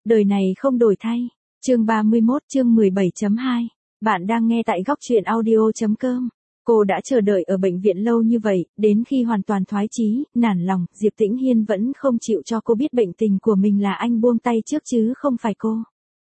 Đời này không đổi thay. Chương 31 chương 17.2. Bạn đang nghe tại góc truyện audio.com. Cô đã chờ đợi ở bệnh viện lâu như vậy, đến khi hoàn toàn thoái chí, nản lòng, Diệp Tĩnh Hiên vẫn không chịu cho cô biết bệnh tình của mình là anh buông tay trước chứ không phải cô.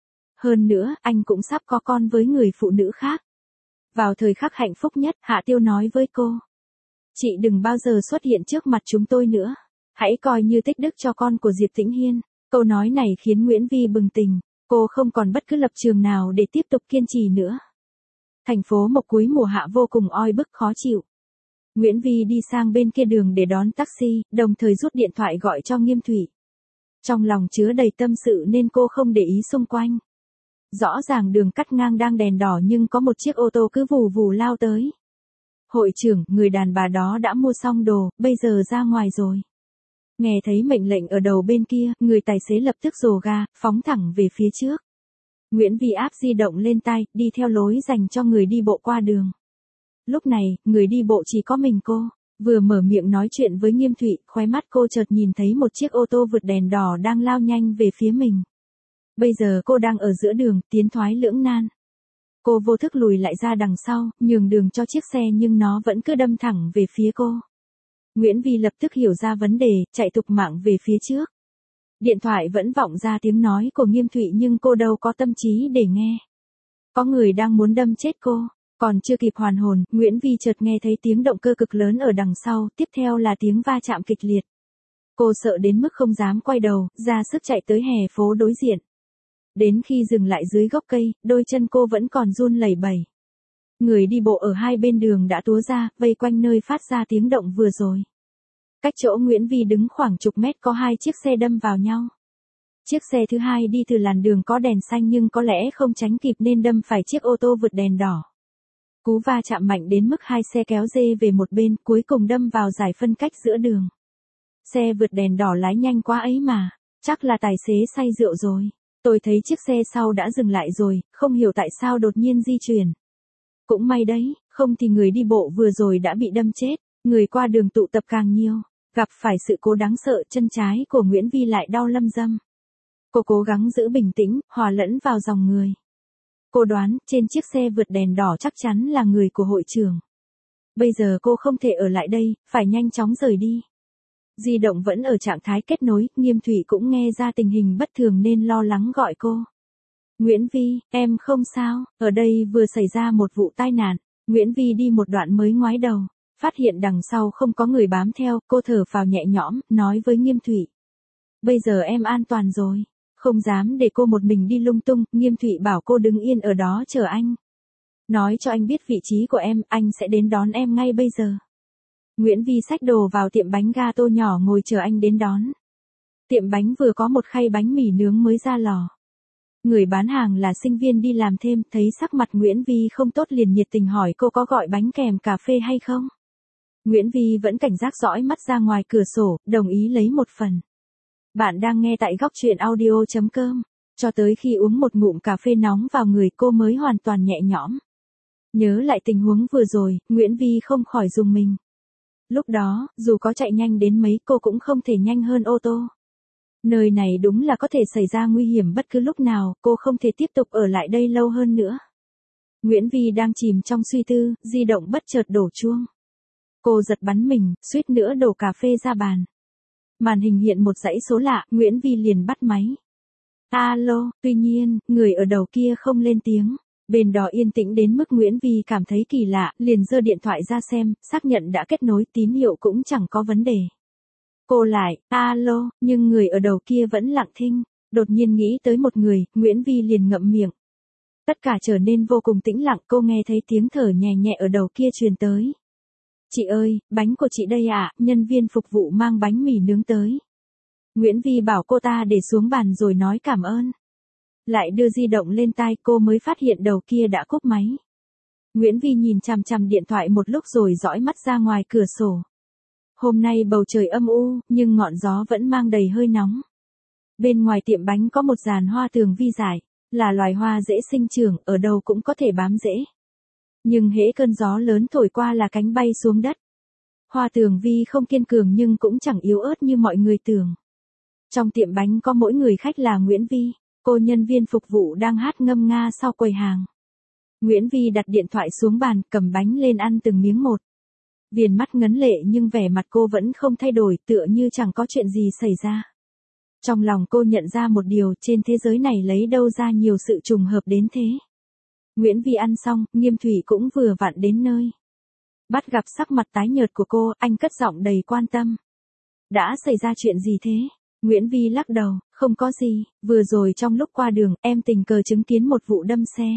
Hơn nữa, anh cũng sắp có con với người phụ nữ khác. Vào thời khắc hạnh phúc nhất, Hạ Tiêu nói với cô. Chị đừng bao giờ xuất hiện trước mặt chúng tôi nữa. Hãy coi như tích đức cho con của Diệp Tĩnh Hiên. Câu nói này khiến Nguyễn Vi bừng tỉnh. Cô không còn bất cứ lập trường nào để tiếp tục kiên trì nữa. Thành phố Mộc cuối mùa hạ vô cùng oi bức khó chịu. Nguyễn Vi đi sang bên kia đường để đón taxi, đồng thời rút điện thoại gọi cho Nghiêm Thụy. Trong lòng chứa đầy tâm sự nên cô không để ý xung quanh. Rõ ràng đường cắt ngang đang đèn đỏ nhưng có một chiếc ô tô cứ vù vù lao tới. Hội trưởng, người đàn bà đó đã mua xong đồ, bây giờ ra ngoài rồi. Nghe thấy mệnh lệnh ở đầu bên kia, người tài xế lập tức rồ ga, phóng thẳng về phía trước. Nguyễn Vi áp di động lên tai, đi theo lối dành cho người đi bộ qua đường. Lúc này, người đi bộ chỉ có mình cô. Vừa mở miệng nói chuyện với Nghiêm Thụy, khóe mắt cô chợt nhìn thấy một chiếc ô tô vượt đèn đỏ đang lao nhanh về phía mình. Bây giờ cô đang ở giữa đường, tiến thoái lưỡng nan. Cô vô thức lùi lại ra đằng sau, nhường đường cho chiếc xe nhưng nó vẫn cứ đâm thẳng về phía cô. Nguyễn Vi lập tức hiểu ra vấn đề, chạy thục mạng về phía trước. Điện thoại vẫn vọng ra tiếng nói của Nghiêm Thụy nhưng cô đâu có tâm trí để nghe. Có người đang muốn đâm chết cô. Còn chưa kịp hoàn hồn, Nguyễn Vi chợt nghe thấy tiếng động cơ cực lớn ở đằng sau, tiếp theo là tiếng va chạm kịch liệt. Cô sợ đến mức không dám quay đầu, ra sức chạy tới hè phố đối diện. Đến khi dừng lại dưới gốc cây, đôi chân cô vẫn còn run lẩy bẩy. Người đi bộ ở hai bên đường đã túa ra, vây quanh nơi phát ra tiếng động vừa rồi. Cách chỗ Nguyễn Vi đứng khoảng chục mét có hai chiếc xe đâm vào nhau. Chiếc xe thứ hai đi từ làn đường có đèn xanh nhưng có lẽ không tránh kịp nên đâm phải chiếc ô tô vượt đèn đỏ. Cú va chạm mạnh đến mức hai xe kéo dê về một bên, cuối cùng đâm vào giải phân cách giữa đường. Xe vượt đèn đỏ lái nhanh quá ấy mà, chắc là tài xế say rượu rồi. Tôi thấy chiếc xe sau đã dừng lại rồi, không hiểu tại sao đột nhiên di chuyển. Cũng may đấy, không thì người đi bộ vừa rồi đã bị đâm chết, người qua đường tụ tập càng nhiều. Gặp phải sự cố đáng sợ, chân trái của Nguyễn Vi lại đau lâm dâm. Cô cố gắng giữ bình tĩnh, hòa lẫn vào dòng người. Cô đoán, trên chiếc xe vượt đèn đỏ chắc chắn là người của hội trưởng. Bây giờ cô không thể ở lại đây, phải nhanh chóng rời đi. Di động vẫn ở trạng thái kết nối, Nghiêm Thụy cũng nghe ra tình hình bất thường nên lo lắng gọi cô. Nguyễn Vi, em không sao, ở đây vừa xảy ra một vụ tai nạn. Nguyễn Vi đi một đoạn mới ngoái đầu. Phát hiện đằng sau không có người bám theo, cô thở phào nhẹ nhõm, nói với Nghiêm Thụy. Bây giờ em an toàn rồi. Không dám để cô một mình đi lung tung, Nghiêm Thụy bảo cô đứng yên ở đó chờ anh. Nói cho anh biết vị trí của em, anh sẽ đến đón em ngay bây giờ. Nguyễn Vi xách đồ vào tiệm bánh gato nhỏ ngồi chờ anh đến đón. Tiệm bánh vừa có một khay bánh mì nướng mới ra lò. Người bán hàng là sinh viên đi làm thêm, thấy sắc mặt Nguyễn Vi không tốt liền nhiệt tình hỏi cô có gọi bánh kèm cà phê hay không. Nguyễn Vi vẫn cảnh giác dõi mắt ra ngoài cửa sổ, đồng ý lấy một phần. Bạn đang nghe tại góc truyện audio.com. Cho tới khi uống một ngụm cà phê nóng vào người cô mới hoàn toàn nhẹ nhõm. Nhớ lại tình huống vừa rồi, Nguyễn Vi không khỏi rùng mình. Lúc đó, dù có chạy nhanh đến mấy cô cũng không thể nhanh hơn ô tô. Nơi này đúng là có thể xảy ra nguy hiểm bất cứ lúc nào, cô không thể tiếp tục ở lại đây lâu hơn nữa. Nguyễn Vi đang chìm trong suy tư, di động bất chợt đổ chuông. Cô giật bắn mình, suýt nữa đổ cà phê ra bàn. Màn hình hiện một dãy số lạ, Nguyễn Vi liền bắt máy. Alo, tuy nhiên, người ở đầu kia không lên tiếng. Bên đó yên tĩnh đến mức Nguyễn Vi cảm thấy kỳ lạ, liền giơ điện thoại ra xem, xác nhận đã kết nối, tín hiệu cũng chẳng có vấn đề. Cô lại, alo, nhưng người ở đầu kia vẫn lặng thinh. Đột nhiên nghĩ tới một người, Nguyễn Vi liền ngậm miệng. Tất cả trở nên vô cùng tĩnh lặng, cô nghe thấy tiếng thở nhẹ nhẹ ở đầu kia truyền tới. Chị ơi, bánh của chị đây ạ, nhân viên phục vụ mang bánh mì nướng tới. Nguyễn Vi bảo cô ta để xuống bàn rồi nói cảm ơn. Lại đưa di động lên tai cô mới phát hiện đầu kia đã cúp máy. Nguyễn Vi nhìn chằm chằm điện thoại một lúc rồi dõi mắt ra ngoài cửa sổ. Hôm nay bầu trời âm u, nhưng ngọn gió vẫn mang đầy hơi nóng. Bên ngoài tiệm bánh có một giàn hoa tường vi dại, là loài hoa dễ sinh trưởng, ở đâu cũng có thể bám rễ. Nhưng hễ cơn gió lớn thổi qua là cánh bay xuống đất. Hoa tường vi không kiên cường nhưng cũng chẳng yếu ớt như mọi người tưởng. Trong tiệm bánh có mỗi người khách là Nguyễn Vi. Cô nhân viên phục vụ đang hát ngâm nga sau quầy hàng. Nguyễn Vi đặt điện thoại xuống bàn, cầm bánh lên ăn từng miếng một. Viền mắt ngấn lệ nhưng vẻ mặt cô vẫn không thay đổi, tựa như chẳng có chuyện gì xảy ra. Trong lòng cô nhận ra một điều, trên thế giới này lấy đâu ra nhiều sự trùng hợp đến thế. Nguyễn Vi ăn xong, Nghiêm Thủy cũng vừa vặn đến nơi. Bắt gặp sắc mặt tái nhợt của cô, anh cất giọng đầy quan tâm. Đã xảy ra chuyện gì thế? Nguyễn Vi lắc đầu, không có gì, vừa rồi trong lúc qua đường, em tình cờ chứng kiến một vụ đâm xe.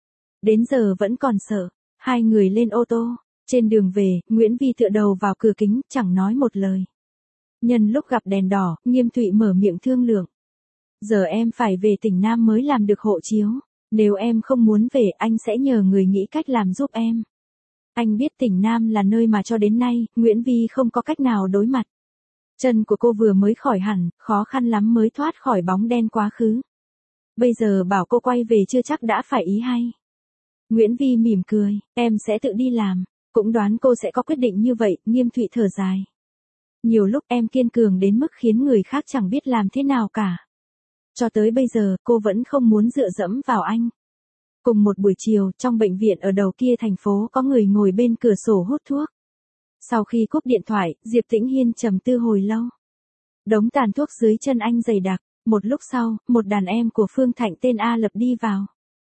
Đến giờ vẫn còn sợ. Hai người lên ô tô. Trên đường về, Nguyễn Vi tựa đầu vào cửa kính, chẳng nói một lời. Nhân lúc gặp đèn đỏ, Nghiêm Thụy mở miệng thương lượng. Giờ em phải về tỉnh Nam mới làm được hộ chiếu. Nếu em không muốn về, anh sẽ nhờ người nghĩ cách làm giúp em. Anh biết tỉnh Nam là nơi mà cho đến nay, Nguyễn Vi không có cách nào đối mặt. Chân của cô vừa mới khỏi hẳn, khó khăn lắm mới thoát khỏi bóng đen quá khứ. Bây giờ bảo cô quay về chưa chắc đã phải ý hay. Nguyễn Vi mỉm cười, em sẽ tự đi làm. Cũng đoán cô sẽ có quyết định như vậy, Nghiêm Thụy thở dài. Nhiều lúc em kiên cường đến mức khiến người khác chẳng biết làm thế nào cả. Cho tới bây giờ, cô vẫn không muốn dựa dẫm vào anh. Cùng một buổi chiều, trong bệnh viện ở đầu kia thành phố có người ngồi bên cửa sổ hút thuốc. Sau khi cúp điện thoại, Diệp Tĩnh Hiên trầm tư hồi lâu. Đống tàn thuốc dưới chân anh dày đặc. Một lúc sau, một đàn em của Phương Thạnh tên A Lập đi vào.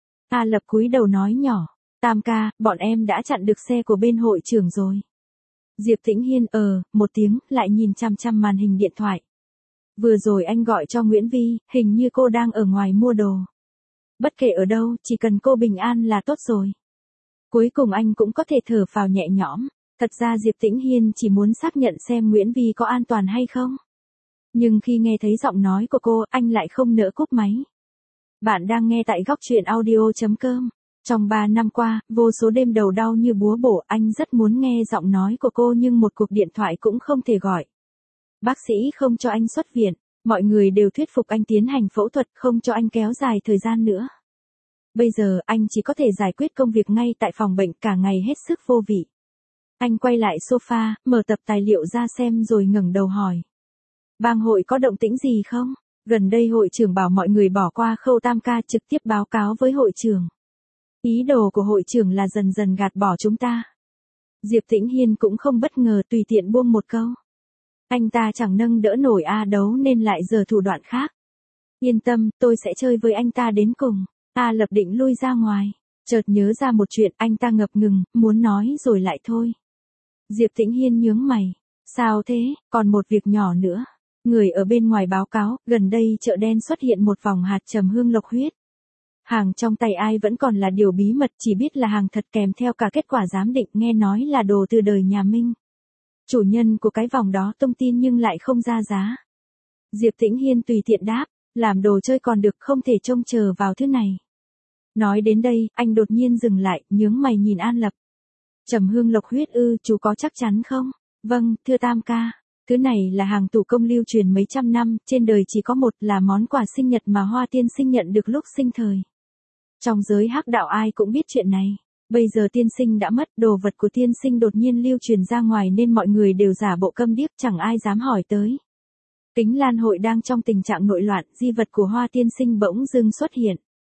A Lập cúi đầu nói nhỏ, Tam ca, bọn em đã chặn được xe của bên hội trưởng rồi. Diệp Tĩnh Hiên một tiếng, lại nhìn chăm chăm màn hình điện thoại. Vừa rồi anh gọi cho Nguyễn Vi, hình như cô đang ở ngoài mua đồ. Bất kể ở đâu, chỉ cần cô bình an là tốt rồi. Cuối cùng anh cũng có thể thở phào nhẹ nhõm. Thật ra Diệp Tĩnh Hiên chỉ muốn xác nhận xem Nguyễn Vi có an toàn hay không. Nhưng khi nghe thấy giọng nói của cô, anh lại không nỡ cúp máy. Bạn đang nghe tại góc truyện audio.com. Trong 3 năm qua, vô số đêm đầu đau như búa bổ, anh rất muốn nghe giọng nói của cô nhưng một cuộc điện thoại cũng không thể gọi. Bác sĩ không cho anh xuất viện, mọi người đều thuyết phục anh tiến hành phẫu thuật, không cho anh kéo dài thời gian nữa. Bây giờ, anh chỉ có thể giải quyết công việc ngay tại phòng bệnh, cả ngày hết sức vô vị. Anh quay lại sofa, mở tập tài liệu ra xem rồi ngẩng đầu hỏi. Bang hội có động tĩnh gì không? Gần đây hội trưởng bảo mọi người bỏ qua khâu Tam ca, trực tiếp báo cáo với hội trưởng. Ý đồ của hội trưởng là dần dần gạt bỏ chúng ta. Diệp Tĩnh Hiên cũng không bất ngờ, tùy tiện buông một câu. Anh ta chẳng nâng đỡ nổi A Đấu nên lại giở thủ đoạn khác. Yên tâm, tôi sẽ chơi với anh ta đến cùng. A Lập định lui ra ngoài. Chợt nhớ ra một chuyện, anh ta ngập ngừng, muốn nói rồi lại thôi. Diệp Tĩnh Hiên nhướng mày. Sao thế, còn một việc nhỏ nữa. Người ở bên ngoài báo cáo, gần đây chợ đen xuất hiện một vòng hạt trầm hương lộc huyết. Hàng trong tay ai vẫn còn là điều bí mật, chỉ biết là hàng thật kèm theo cả kết quả giám định, nghe nói là đồ từ đời nhà Minh. Chủ nhân của cái vòng đó tung tin nhưng lại không ra giá. Diệp Tĩnh Hiên tùy tiện đáp, làm đồ chơi còn được, không thể trông chờ vào thứ này. Nói đến đây, anh đột nhiên dừng lại, nhướng mày nhìn An Lập. Trầm hương lộc huyết ư, chú có chắc chắn không? Vâng, thưa Tam ca. Thứ này là hàng thủ công lưu truyền mấy trăm năm, trên đời chỉ có một, là món quà sinh nhật mà Hoa tiên sinh nhận được lúc sinh thời. Trong giới hắc đạo ai cũng biết chuyện này. Bây giờ tiên sinh đã mất, đồ vật của tiên sinh đột nhiên lưu truyền ra ngoài nên mọi người đều giả bộ câm điếc, chẳng ai dám hỏi tới. Kính Lan hội đang trong tình trạng nội loạn, di vật của Hoa tiên sinh bỗng dưng xuất hiện.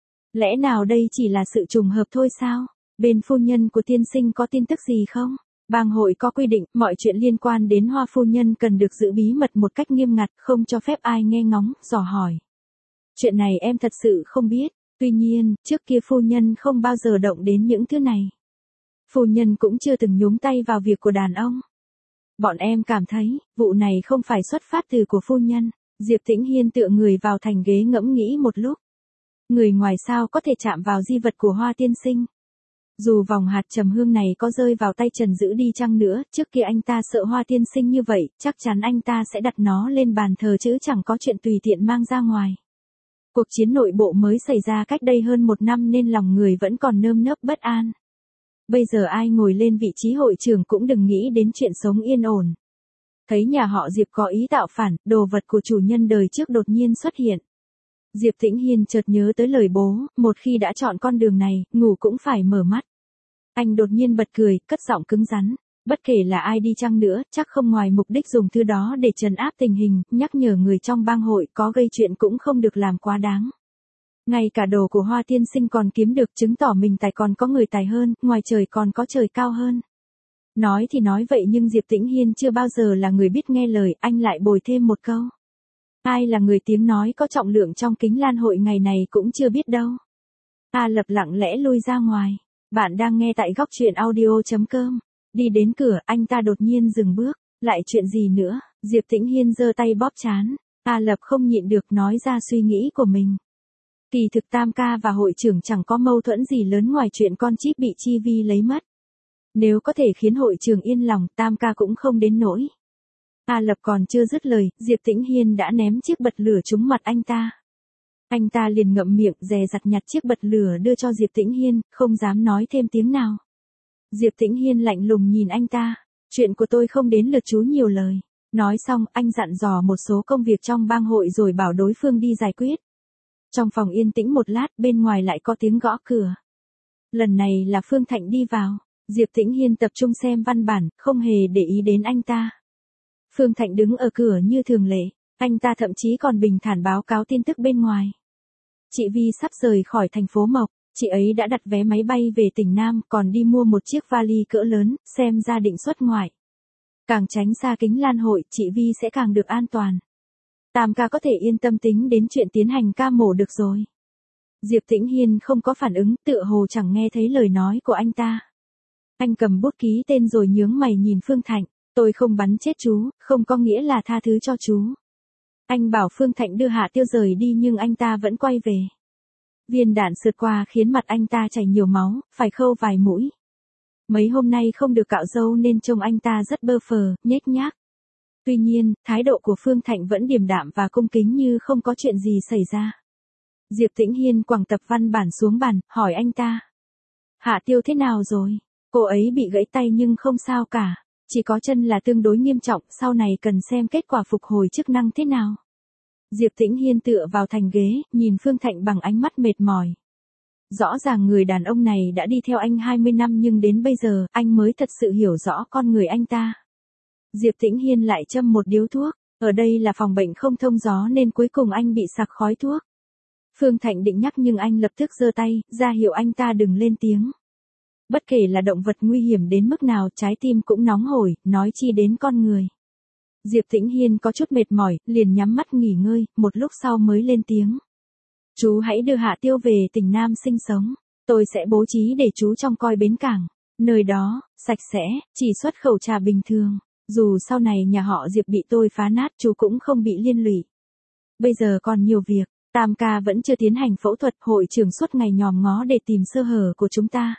Lẽ nào đây chỉ là sự trùng hợp thôi sao? Bên phu nhân của tiên sinh có tin tức gì không? Bang hội có quy định, mọi chuyện liên quan đến Hoa phu nhân cần được giữ bí mật một cách nghiêm ngặt, không cho phép ai nghe ngóng, dò hỏi. Chuyện này em thật sự không biết. Tuy nhiên, trước kia phu nhân không bao giờ động đến những thứ này. Phu nhân cũng chưa từng nhúng tay vào việc của đàn ông. Bọn em cảm thấy, vụ này không phải xuất phát từ của phu nhân. Diệp Tĩnh Hiên tựa người vào thành ghế ngẫm nghĩ một lúc. Người ngoài sao có thể chạm vào di vật của Hoa tiên sinh. Dù vòng hạt trầm hương này có rơi vào tay Trần Dữ đi chăng nữa, trước kia anh ta sợ Hoa tiên sinh như vậy, chắc chắn anh ta sẽ đặt nó lên bàn thờ chứ chẳng có chuyện tùy tiện mang ra ngoài. Cuộc chiến nội bộ mới xảy ra cách đây hơn 1 năm nên lòng người vẫn còn nơm nớp bất an. Bây giờ ai ngồi lên vị trí hội trưởng cũng đừng nghĩ đến chuyện sống yên ổn. Thấy nhà họ Diệp có ý tạo phản, đồ vật của chủ nhân đời trước đột nhiên xuất hiện. Diệp Tĩnh Hiên chợt nhớ tới lời bố, một khi đã chọn con đường này, ngủ cũng phải mở mắt. Anh đột nhiên bật cười, cất giọng cứng rắn. Bất kể là ai đi chăng nữa, chắc không ngoài mục đích dùng thứ đó để trấn áp tình hình, nhắc nhở người trong bang hội có gây chuyện cũng không được làm quá đáng. Ngay cả đồ của Hoa tiên sinh còn kiếm được, chứng tỏ mình tài còn có người tài hơn, ngoài trời còn có trời cao hơn. Nói thì nói vậy nhưng Diệp Tĩnh Hiên chưa bao giờ là người biết nghe lời, anh lại bồi thêm một câu. Ai là người tiếng nói có trọng lượng trong Kính Lan hội ngày này cũng chưa biết đâu. A Lập lặng lẽ lui ra ngoài. Bạn đang nghe tại góc truyện audio.com. Đi đến cửa, anh ta đột nhiên dừng bước. Lại chuyện gì nữa? Diệp Tĩnh Hiên giơ tay bóp trán. A Lập không nhịn được nói ra suy nghĩ của mình. Kỳ thực Tam ca và hội trưởng chẳng có mâu thuẫn gì lớn ngoài chuyện con chip bị Chi Vi lấy mất. Nếu có thể khiến hội trưởng yên lòng, Tam ca cũng không đến nỗi. A Lập còn chưa dứt lời, Diệp Tĩnh Hiên đã ném chiếc bật lửa trúng mặt anh ta. Anh ta liền ngậm miệng, dè dặt nhặt chiếc bật lửa đưa cho Diệp Tĩnh Hiên, không dám nói thêm tiếng nào. Diệp Tĩnh Hiên lạnh lùng nhìn anh ta. Chuyện của tôi không đến lượt chú nhiều lời. Nói xong, anh dặn dò một số công việc trong bang hội rồi bảo đối phương đi giải quyết. Trong phòng yên tĩnh một lát, bên ngoài lại có tiếng gõ cửa. Lần này là Phương Thạnh đi vào. Diệp Tĩnh Hiên tập trung xem văn bản, không hề để ý đến anh ta. Phương Thạnh đứng ở cửa như thường lệ, anh ta thậm chí còn bình thản báo cáo tin tức bên ngoài. Chị Vi sắp rời khỏi thành phố Mộc, chị ấy đã đặt vé máy bay về tỉnh Nam, còn đi mua một chiếc vali cỡ lớn, xem ra định xuất ngoại. Càng tránh xa Kính Lan hội, chị Vi sẽ càng được an toàn. Tam ca có thể yên tâm tính đến chuyện tiến hành ca mổ được rồi. Diệp Tĩnh Hiên không có phản ứng, tựa hồ chẳng nghe thấy lời nói của anh ta. Anh cầm bút ký tên rồi nhướng mày nhìn Phương Thạnh. Tôi không bắn chết chú, không có nghĩa là tha thứ cho chú. Anh bảo Phương Thạnh đưa Hạ Tiêu rời đi nhưng anh ta vẫn quay về. Viên đạn sượt qua khiến mặt anh ta chảy nhiều máu, phải khâu vài mũi. Mấy hôm nay không được cạo râu nên trông anh ta rất bơ phờ, nhếch nhác. Tuy nhiên, thái độ của Phương Thạnh vẫn điềm đạm và cung kính như không có chuyện gì xảy ra. Diệp Tĩnh Hiên quẳng tập văn bản xuống bàn, hỏi anh ta. Hạ Tiêu thế nào rồi? Cô ấy bị gãy tay nhưng không sao cả. Chỉ có chân là tương đối nghiêm trọng, sau này cần xem kết quả phục hồi chức năng thế nào. Diệp Tĩnh Hiên tựa vào thành ghế, nhìn Phương Thạnh bằng ánh mắt mệt mỏi. Rõ ràng người đàn ông này đã đi theo anh 20 năm nhưng đến bây giờ, anh mới thật sự hiểu rõ con người anh ta. Diệp Tĩnh Hiên lại châm một điếu thuốc, ở đây là phòng bệnh không thông gió nên cuối cùng anh bị sặc khói thuốc. Phương Thạnh định nhắc nhưng anh lập tức giơ tay, ra hiệu anh ta đừng lên tiếng. Bất kể là động vật nguy hiểm đến mức nào, trái tim cũng nóng hổi, nói chi đến con người. Diệp Tĩnh Hiên có chút mệt mỏi, liền nhắm mắt nghỉ ngơi, một lúc sau mới lên tiếng. Chú hãy đưa Hạ Tiêu về tỉnh Nam sinh sống. Tôi sẽ bố trí để chú trông coi bến cảng. Nơi đó, sạch sẽ, chỉ xuất khẩu trà bình thường. Dù sau này nhà họ Diệp bị tôi phá nát chú cũng không bị liên lụy. Bây giờ còn nhiều việc, Tam ca vẫn chưa tiến hành phẫu thuật, hội trưởng suốt ngày nhòm ngó để tìm sơ hở của chúng ta.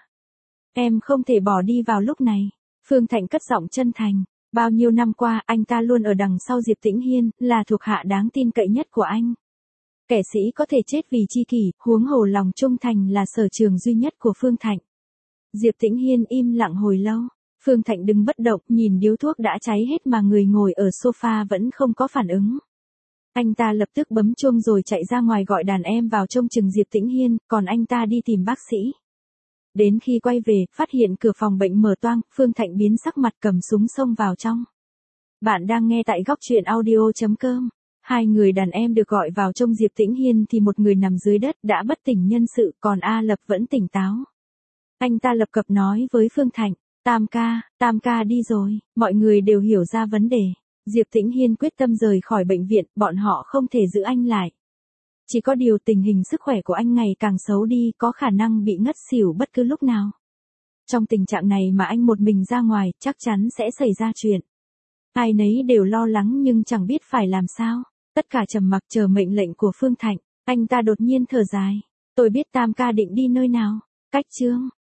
Em không thể bỏ đi vào lúc này. Phương Thạnh cất giọng chân thành. Bao nhiêu năm qua anh ta luôn ở đằng sau Diệp Tĩnh Hiên, là thuộc hạ đáng tin cậy nhất của anh. Kẻ sĩ có thể chết vì chi kỷ, huống hồ lòng trung thành là sở trường duy nhất của Phương Thạnh. Diệp Tĩnh Hiên im lặng hồi lâu. Phương Thạnh đứng bất động, nhìn điếu thuốc đã cháy hết mà người ngồi ở sofa vẫn không có phản ứng. Anh ta lập tức bấm chuông rồi chạy ra ngoài gọi đàn em vào trông chừng Diệp Tĩnh Hiên, còn anh ta đi tìm bác sĩ. Đến khi quay về, phát hiện cửa phòng bệnh mở toang, Phương Thạnh biến sắc mặt cầm súng xông vào trong. Bạn đang nghe tại góc truyện audio.com. Hai người đàn em được gọi vào trông Diệp Tĩnh Hiên thì một người nằm dưới đất đã bất tỉnh nhân sự, còn A Lập vẫn tỉnh táo. Anh ta lập cập nói với Phương Thạnh, Tam ca đi rồi, mọi người đều hiểu ra vấn đề. Diệp Tĩnh Hiên quyết tâm rời khỏi bệnh viện, bọn họ không thể giữ anh lại. Chỉ có điều tình hình sức khỏe của anh ngày càng xấu đi, có khả năng bị ngất xỉu bất cứ lúc nào. Trong tình trạng này mà anh một mình ra ngoài, chắc chắn sẽ xảy ra chuyện. Ai nấy đều lo lắng nhưng chẳng biết phải làm sao. Tất cả trầm mặc chờ mệnh lệnh của Phương Thạnh. Anh ta đột nhiên thở dài. Tôi biết Tam ca định đi nơi nào. Cách chương.